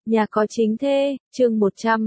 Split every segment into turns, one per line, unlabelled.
Nhà có chính thê, chương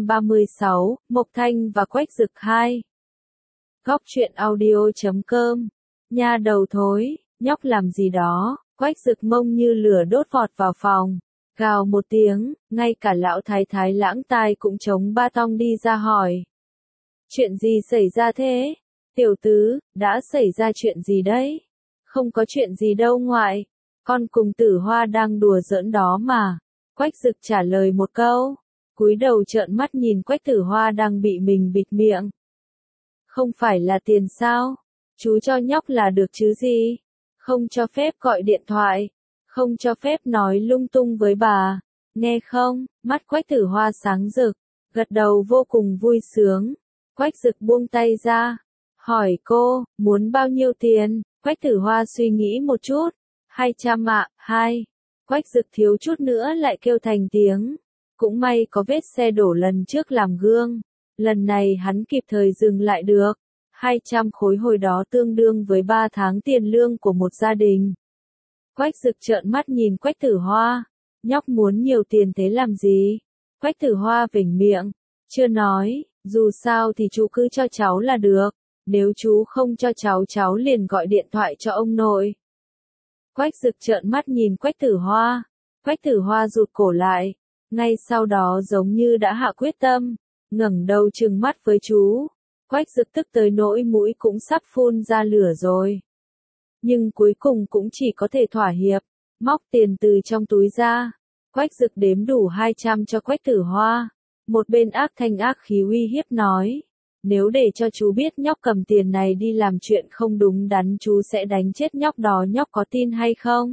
136, Mộc Thanh và Quách Dực 2. Góc truyện audio.com. Nha đầu thối, nhóc làm gì đó, Quách Dực mông như lửa đốt vọt vào phòng. Gào một tiếng, ngay cả lão thái thái lãng tai cũng chống ba tong đi ra hỏi. Chuyện gì xảy ra thế? Tiểu tứ, đã xảy ra chuyện gì đấy? Không có chuyện gì đâu ngoại, con cùng Tử Hoa đang đùa giỡn đó mà. Quách Dực trả lời một câu, cúi đầu trợn mắt nhìn Quách Tử Hoa đang bị mình bịt miệng. Không phải là tiền sao? Chú cho nhóc là được chứ gì? Không cho phép gọi điện thoại, không cho phép nói lung tung với bà, nghe không? Mắt Quách Tử Hoa sáng rực, gật đầu vô cùng vui sướng. Quách Dực buông tay ra, hỏi cô, muốn bao nhiêu tiền? Quách Tử Hoa suy nghĩ một chút, 200 ạ, 2. Quách Dực thiếu chút nữa lại kêu thành tiếng. Cũng may có vết xe đổ lần trước làm gương. Lần này hắn kịp thời dừng lại được. 200 khối hồi đó tương đương với 3 tháng tiền lương của một gia đình. Quách Dực trợn mắt nhìn Quách Tử Hoa. Nhóc muốn nhiều tiền thế làm gì? Quách Tử Hoa vểnh miệng. Chưa nói, dù sao thì chú cứ cho cháu là được. Nếu chú không cho cháu liền gọi điện thoại cho ông nội. Quách Dực trợn mắt nhìn Quách Tử Hoa. Quách Tử Hoa rụt cổ lại. Ngay sau đó giống như đã hạ quyết tâm, ngẩng đầu trừng mắt với chú. Quách Dực tức tới nỗi mũi cũng sắp phun ra lửa rồi. Nhưng cuối cùng cũng chỉ có thể thỏa hiệp, móc tiền từ trong túi ra. Quách Dực đếm đủ 200 cho Quách Tử Hoa. Một bên ác thanh ác khí uy hiếp nói. Nếu để cho chú biết nhóc cầm tiền này đi làm chuyện không đúng đắn chú sẽ đánh chết nhóc đó, nhóc có tin hay không?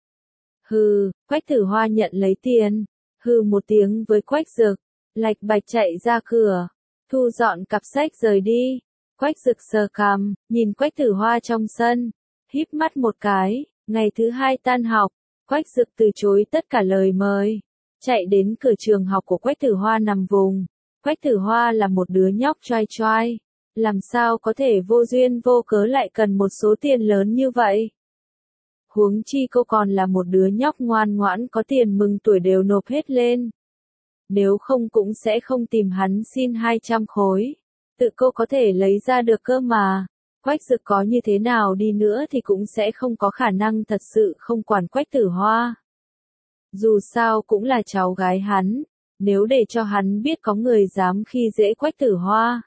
Hừ, Quách Tử Hoa nhận lấy tiền, hừ một tiếng với Quách Dực, lạch bạch chạy ra cửa, thu dọn cặp sách rời đi. Quách Dực sờ cằm, nhìn Quách Tử Hoa trong sân, híp mắt một cái. Ngày thứ hai tan học, Quách Dực từ chối tất cả lời mời, chạy đến cửa trường học của Quách Tử Hoa nằm vùng. Quách Tử Hoa là một đứa nhóc choai choai, làm sao có thể vô duyên vô cớ lại cần một số tiền lớn như vậy? Huống chi cô còn là một đứa nhóc ngoan ngoãn, có tiền mừng tuổi đều nộp hết lên. Nếu không cũng sẽ không tìm hắn xin 200 khối. Tự cô có thể lấy ra được cơ mà. Quách Dực có như thế nào đi nữa thì cũng sẽ không có khả năng thật sự không quản Quách Tử Hoa. Dù sao cũng là cháu gái hắn. Nếu để cho hắn biết có người dám khi dễ Quách Tử Hoa,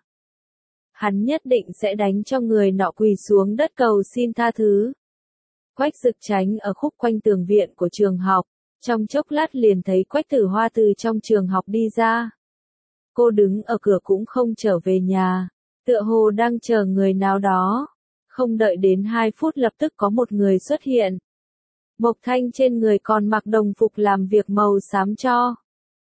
hắn nhất định sẽ đánh cho người nọ quỳ xuống đất cầu xin tha thứ. Quách Dực tránh ở khúc quanh tường viện của trường học, trong chốc lát liền thấy Quách Tử Hoa từ trong trường học đi ra. Cô đứng ở cửa cũng không trở về nhà, tựa hồ đang chờ người nào đó. Không đợi đến 2 phút lập tức có một người xuất hiện. Mộc Thanh trên người còn mặc đồng phục làm việc màu xám cho.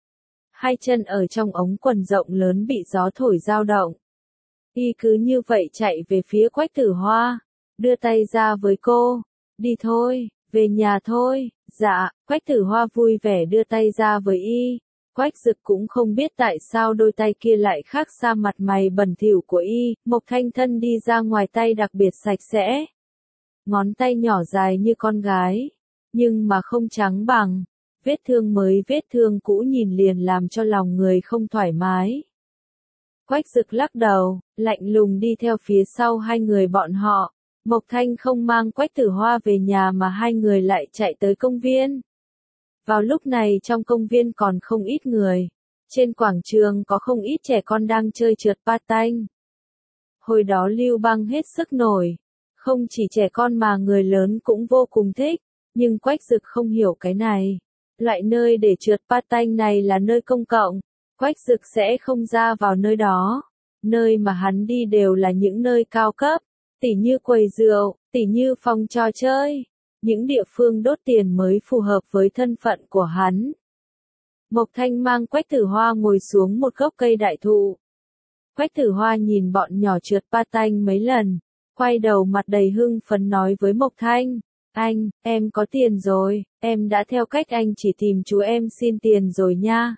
Hai chân ở trong ống quần rộng lớn bị gió thổi dao động. Y cứ như vậy chạy về phía Quách Tử Hoa, đưa tay ra với cô. Đi thôi, về nhà thôi. Dạ, Quách Tử Hoa vui vẻ đưa tay ra với y. Quách Dực cũng không biết tại sao đôi tay kia lại khác xa mặt mày bẩn thỉu của y. Mộc Thanh thân đi ra ngoài, tay đặc biệt sạch sẽ. Ngón tay nhỏ dài như con gái, nhưng mà không trắng bằng. Vết thương mới vết thương cũ nhìn liền làm cho lòng người không thoải mái. Quách Dực lắc đầu, lạnh lùng đi theo phía sau hai người bọn họ. Mộc Thanh không mang Quách Tử Hoa về nhà mà hai người lại chạy tới công viên. Vào lúc này trong công viên còn không ít người. Trên quảng trường có không ít trẻ con đang chơi trượt patin. Hồi đó Lưu Bang hết sức nổi. Không chỉ trẻ con mà người lớn cũng vô cùng thích. Nhưng Quách Dực không hiểu cái này. Loại nơi để trượt patin này là nơi công cộng. Quách Dực sẽ không ra vào nơi đó. Nơi mà hắn đi đều là những nơi cao cấp, tỉ như quầy rượu, tỉ như phòng trò chơi. Những địa phương đốt tiền mới phù hợp với thân phận của hắn. Mộc Thanh mang Quách Tử Hoa ngồi xuống một gốc cây đại thụ. Quách Tử Hoa nhìn bọn nhỏ trượt patin mấy lần, quay đầu mặt đầy hưng phấn nói với Mộc Thanh. Anh, em có tiền rồi, em đã theo cách anh chỉ tìm chú em xin tiền rồi nha.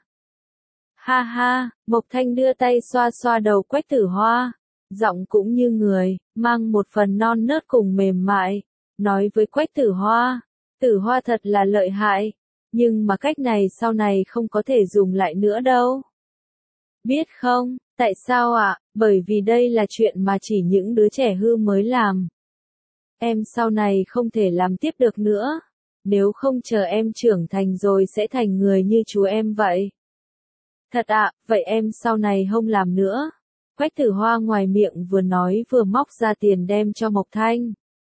Ha ha, Mộc Thanh đưa tay xoa xoa đầu Quách Tử Hoa, giọng cũng như người, mang một phần non nớt cùng mềm mại, nói với Quách Tử Hoa. Tử Hoa thật là lợi hại, nhưng mà cách này sau này không có thể dùng lại nữa đâu. Biết không, tại sao ạ? Bởi vì đây là chuyện mà chỉ những đứa trẻ hư mới làm. Em sau này không thể làm tiếp được nữa. Nếu không chờ em trưởng thành rồi sẽ thành người như chú em vậy. Thật ạ, vậy em sau này không làm nữa. Quách Tử Hoa ngoài miệng vừa nói vừa móc ra tiền đem cho Mộc Thanh.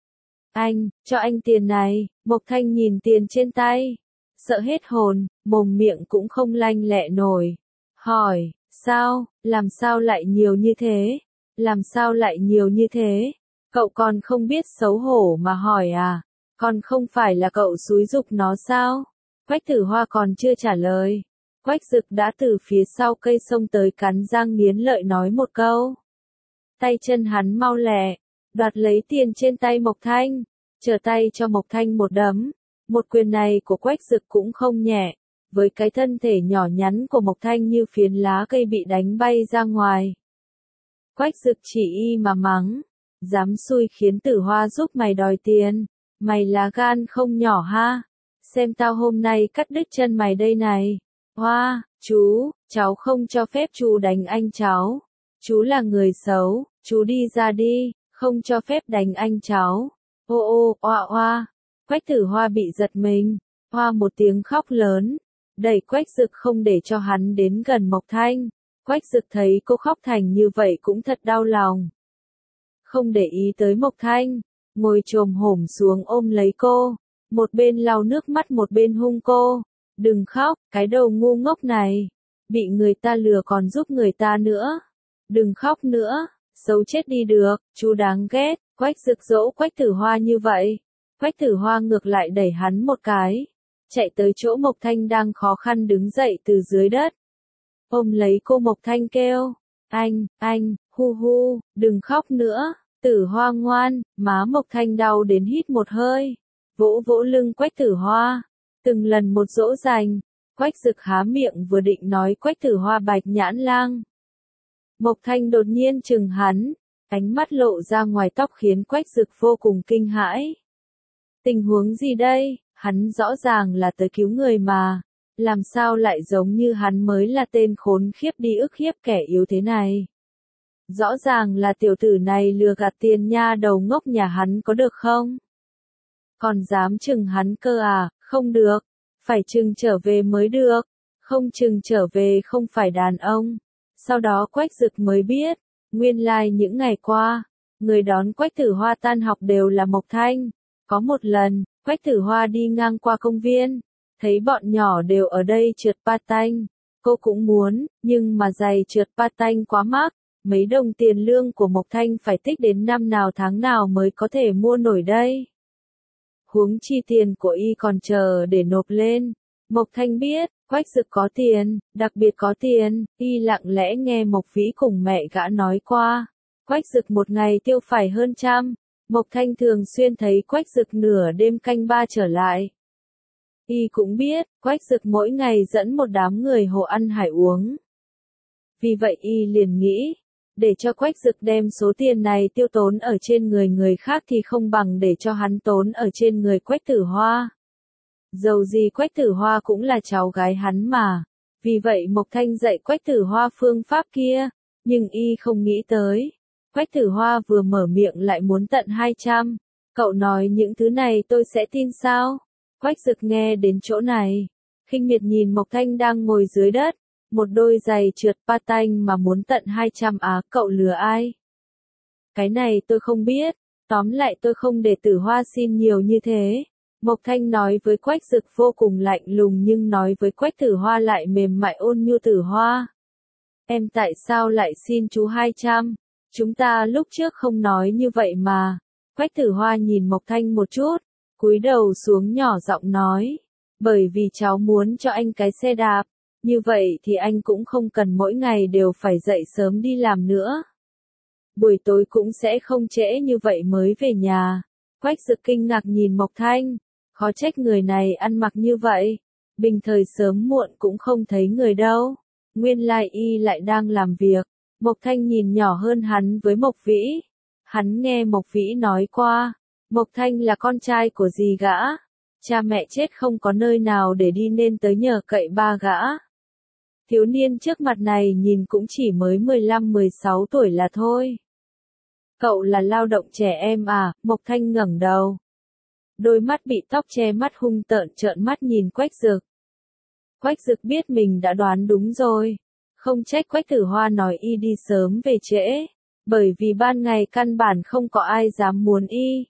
Anh, cho anh tiền này. Mộc Thanh nhìn tiền trên tay. Sợ hết hồn, mồm miệng cũng không lanh lẹ nổi. Hỏi, sao, làm sao lại nhiều như thế? Làm sao lại nhiều như thế? Cậu còn không biết xấu hổ mà hỏi à? Còn không phải là cậu xúi giục nó sao? Quách Tử Hoa còn chưa trả lời. Quách Dực đã từ phía sau cây xông tới cắn răng nghiến lợi nói một câu. Tay chân hắn mau lẹ, đoạt lấy tiền trên tay Mộc Thanh, trở tay cho Mộc Thanh một đấm. Một quyền này của Quách Dực cũng không nhẹ, với cái thân thể nhỏ nhắn của Mộc Thanh như phiến lá cây bị đánh bay ra ngoài. Quách Dực chỉ y mà mắng, dám xui khiến Tử Hoa giúp mày đòi tiền, mày lá gan không nhỏ ha, xem tao hôm nay cắt đứt chân mày đây này. Hoa, chú, cháu không cho phép chú đánh anh cháu, chú là người xấu, chú đi ra đi, không cho phép đánh anh cháu. Ô ô, oa oa. Quách Tử Hoa bị giật mình, hoa một tiếng khóc lớn, đẩy Quách Dực không để cho hắn đến gần Mộc Thanh. Quách Dực thấy cô khóc thành như vậy cũng thật đau lòng. Không để ý tới Mộc Thanh, ngồi chồm hổm xuống ôm lấy cô, một bên lau nước mắt một bên hung cô. Đừng khóc, cái đầu ngu ngốc này, bị người ta lừa còn giúp người ta nữa. Đừng khóc nữa, xấu chết đi được, chú đáng ghét. Quách Dực dỗ Quách Tử Hoa như vậy. Quách Tử Hoa ngược lại đẩy hắn một cái, chạy tới chỗ Mộc Thanh đang khó khăn đứng dậy từ dưới đất. Ôm lấy cô Mộc Thanh kêu, anh, hu hu, đừng khóc nữa, Tử Hoa ngoan. Má Mộc Thanh đau đến hít một hơi, vỗ vỗ lưng Quách Tử Hoa, từng lần một dỗ dành. Quách Dực há miệng vừa định nói Quách Tử Hoa bạch nhãn lang. Mộc Thanh đột nhiên chừng hắn, ánh mắt lộ ra ngoài tóc khiến Quách Dực vô cùng kinh hãi. Tình huống gì đây, hắn rõ ràng là tới cứu người mà, làm sao lại giống như hắn mới là tên khốn khiếp đi ức hiếp kẻ yếu thế này. Rõ ràng là tiểu tử này lừa gạt tiền nha đầu ngốc nhà hắn có được không? Còn dám chừng hắn cơ à, không được, phải chừng trở về mới được, không chừng trở về không phải đàn ông. Sau đó Quách Dực mới biết, nguyên lai những ngày qua, người đón Quách Tử Hoa tan học đều là Mộc Thanh. Có một lần, Quách Tử Hoa đi ngang qua công viên, thấy bọn nhỏ đều ở đây trượt patin. Cô cũng muốn, nhưng mà giày trượt patin quá mắc, mấy đồng tiền lương của Mộc Thanh phải tích đến năm nào tháng nào mới có thể mua nổi đây. Huống chi tiền của y còn chờ để nộp lên. Mộc Thanh biết, Quách Dực có tiền, đặc biệt có tiền, y lặng lẽ nghe Mộc Vĩ cùng mẹ gã nói qua. Quách Dực một ngày tiêu phải hơn 100. Mộc Thanh thường xuyên thấy Quách Dực nửa đêm canh ba trở lại. Y cũng biết, Quách Dực mỗi ngày dẫn một đám người hồ ăn hải uống. Vì vậy y liền nghĩ, để cho Quách Dực đem số tiền này tiêu tốn ở trên người người khác thì không bằng để cho hắn tốn ở trên người Quách Tử Hoa. Dầu gì Quách Tử Hoa cũng là cháu gái hắn mà. Vì vậy Mộc Thanh dạy Quách Tử Hoa phương pháp kia, nhưng y không nghĩ tới. Quách Tử Hoa vừa mở miệng lại muốn tận 200. Cậu nói những thứ này tôi sẽ tin sao? Quách Dực nghe đến chỗ này, khinh miệt nhìn Mộc Thanh đang ngồi dưới đất, một đôi giày trượt patin mà muốn tận 200 á, cậu lừa ai? Cái này tôi không biết, tóm lại tôi không để Tử Hoa xin nhiều như thế. Mộc Thanh nói với Quách Dực vô cùng lạnh lùng nhưng nói với Quách Tử Hoa lại mềm mại ôn nhu. Tử Hoa, em tại sao lại xin chú 200? Chúng ta lúc trước không nói như vậy mà. Quách Tử Hoa nhìn Mộc Thanh một chút, cúi đầu xuống nhỏ giọng nói, bởi vì cháu muốn cho anh cái xe đạp, như vậy thì anh cũng không cần mỗi ngày đều phải dậy sớm đi làm nữa. Buổi tối cũng sẽ không trễ như vậy mới về nhà. Quách Dực kinh ngạc nhìn Mộc Thanh, khó trách người này ăn mặc như vậy, bình thời sớm muộn cũng không thấy người đâu. Nguyên lai y lại đang làm việc. Mộc Thanh nhìn nhỏ hơn hắn với Mộc Vĩ. Hắn nghe Mộc Vĩ nói qua, Mộc Thanh là con trai của dì gã. Cha mẹ chết không có nơi nào để đi nên tới nhờ cậy ba gã. Thiếu niên trước mặt này nhìn cũng chỉ mới 15-16 tuổi là thôi. Cậu là lao động trẻ em à? Mộc Thanh ngẩng đầu. Đôi mắt bị tóc che mắt hung tợn trợn mắt nhìn Quách Dực. Quách Dực biết mình đã đoán đúng rồi. Không trách Quách Tử Hoa nói y đi sớm về trễ. Bởi vì ban ngày căn bản không có ai dám muốn y.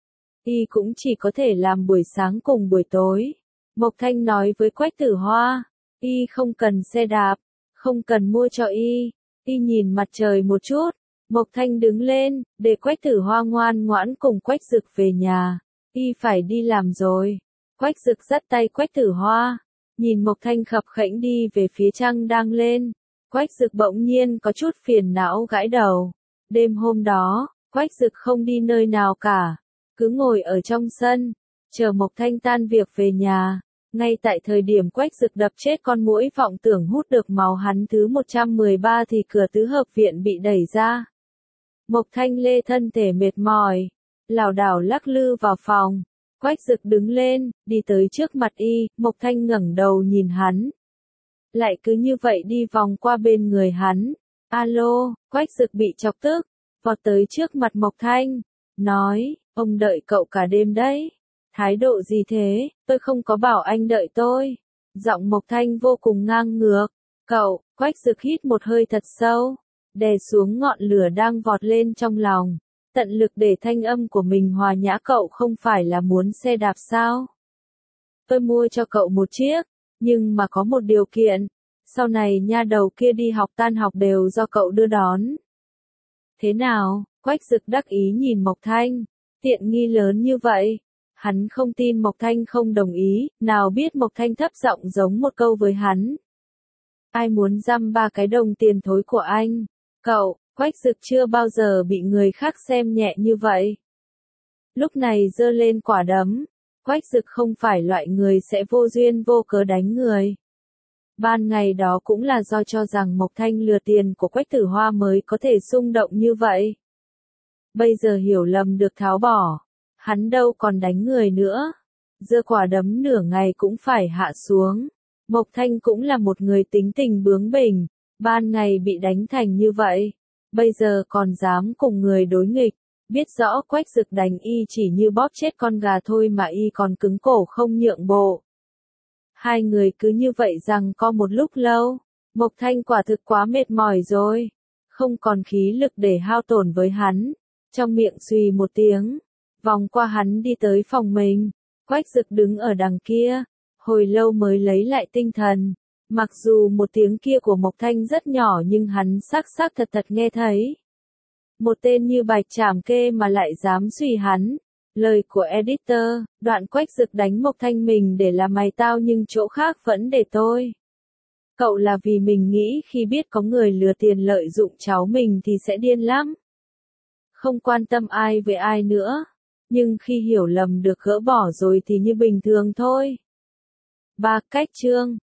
Y cũng chỉ có thể làm buổi sáng cùng buổi tối. Mộc Thanh nói với Quách Tử Hoa. Y không cần xe đạp. Không cần mua cho y. Y nhìn mặt trời một chút. Mộc Thanh đứng lên, để Quách Tử Hoa ngoan ngoãn cùng Quách Dực về nhà. Y phải đi làm rồi. Quách Dực dắt tay Quách Tử Hoa. Nhìn Mộc Thanh khập khẽnh đi về phía trăng đang lên. Quách Dực bỗng nhiên có chút phiền não gãi đầu. Đêm hôm đó, Quách Dực không đi nơi nào cả. Cứ ngồi ở trong sân, chờ Mộc Thanh tan việc về nhà. Ngay tại thời điểm Quách Dực đập chết con muỗi vọng tưởng hút được máu hắn thứ 113 thì cửa tứ hợp viện bị đẩy ra. Mộc Thanh lê thân thể mệt mỏi, lảo đảo lắc lư vào phòng. Quách Dực đứng lên, đi tới trước mặt y, Mộc Thanh ngẩng đầu nhìn hắn. Lại cứ như vậy đi vòng qua bên người hắn. Alo, Quách Dực bị chọc tức, vọt tới trước mặt Mộc Thanh, nói, ông đợi cậu cả đêm đấy. Thái độ gì thế, tôi không có bảo anh đợi tôi. Giọng Mộc Thanh vô cùng ngang ngược. Cậu, Quách Dực hít một hơi thật sâu, đè xuống ngọn lửa đang vọt lên trong lòng. Tận lực để thanh âm của mình hòa nhã. Cậu không phải là muốn xe đạp sao? Tôi mua cho cậu một chiếc, nhưng mà có một điều kiện. Sau này nha đầu kia đi học tan học đều do cậu đưa đón. Thế nào? Quách Dực đắc ý nhìn Mộc Thanh. Tiện nghi lớn như vậy. Hắn không tin Mộc Thanh không đồng ý, nào biết Mộc Thanh thấp giọng giống một câu với hắn. Ai muốn dăm 3 cái đồng tiền thối của anh? Cậu, Quách Dực chưa bao giờ bị người khác xem nhẹ như vậy. Lúc này giơ lên quả đấm. Quách Dực không phải loại người sẽ vô duyên vô cớ đánh người. Ban ngày đó cũng là do cho rằng Mộc Thanh lừa tiền của Quách Tử Hoa mới có thể xung động như vậy. Bây giờ hiểu lầm được tháo bỏ. Hắn đâu còn đánh người nữa. Giơ quả đấm nửa ngày cũng phải hạ xuống. Mộc Thanh cũng là một người tính tình bướng bỉnh. Ban ngày bị đánh thành như vậy. Bây giờ còn dám cùng người đối nghịch. Biết rõ Quách Dực đánh y chỉ như bóp chết con gà thôi mà y còn cứng cổ không nhượng bộ. Hai người cứ như vậy rằng co một lúc lâu. Mộc Thanh quả thực quá mệt mỏi rồi. Không còn khí lực để hao tổn với hắn. Trong miệng xùy một tiếng. Vòng qua hắn đi tới phòng mình. Quách Dực đứng ở đằng kia. Hồi lâu mới lấy lại tinh thần. Mặc dù một tiếng kia của Mộc Thanh rất nhỏ nhưng hắn xác thật nghe thấy. Một tên như Bạch Trảm Kê mà lại dám suy hắn. Lời của editor, đoạn Quách Dực đánh Mộc Thanh mình để là mày tao nhưng chỗ khác vẫn để tôi. Cậu là vì mình nghĩ khi biết có người lừa tiền lợi dụng cháu mình thì sẽ điên lắm. Không quan tâm ai với ai nữa. Nhưng khi hiểu lầm được gỡ bỏ rồi thì như bình thường thôi. 3 cách chương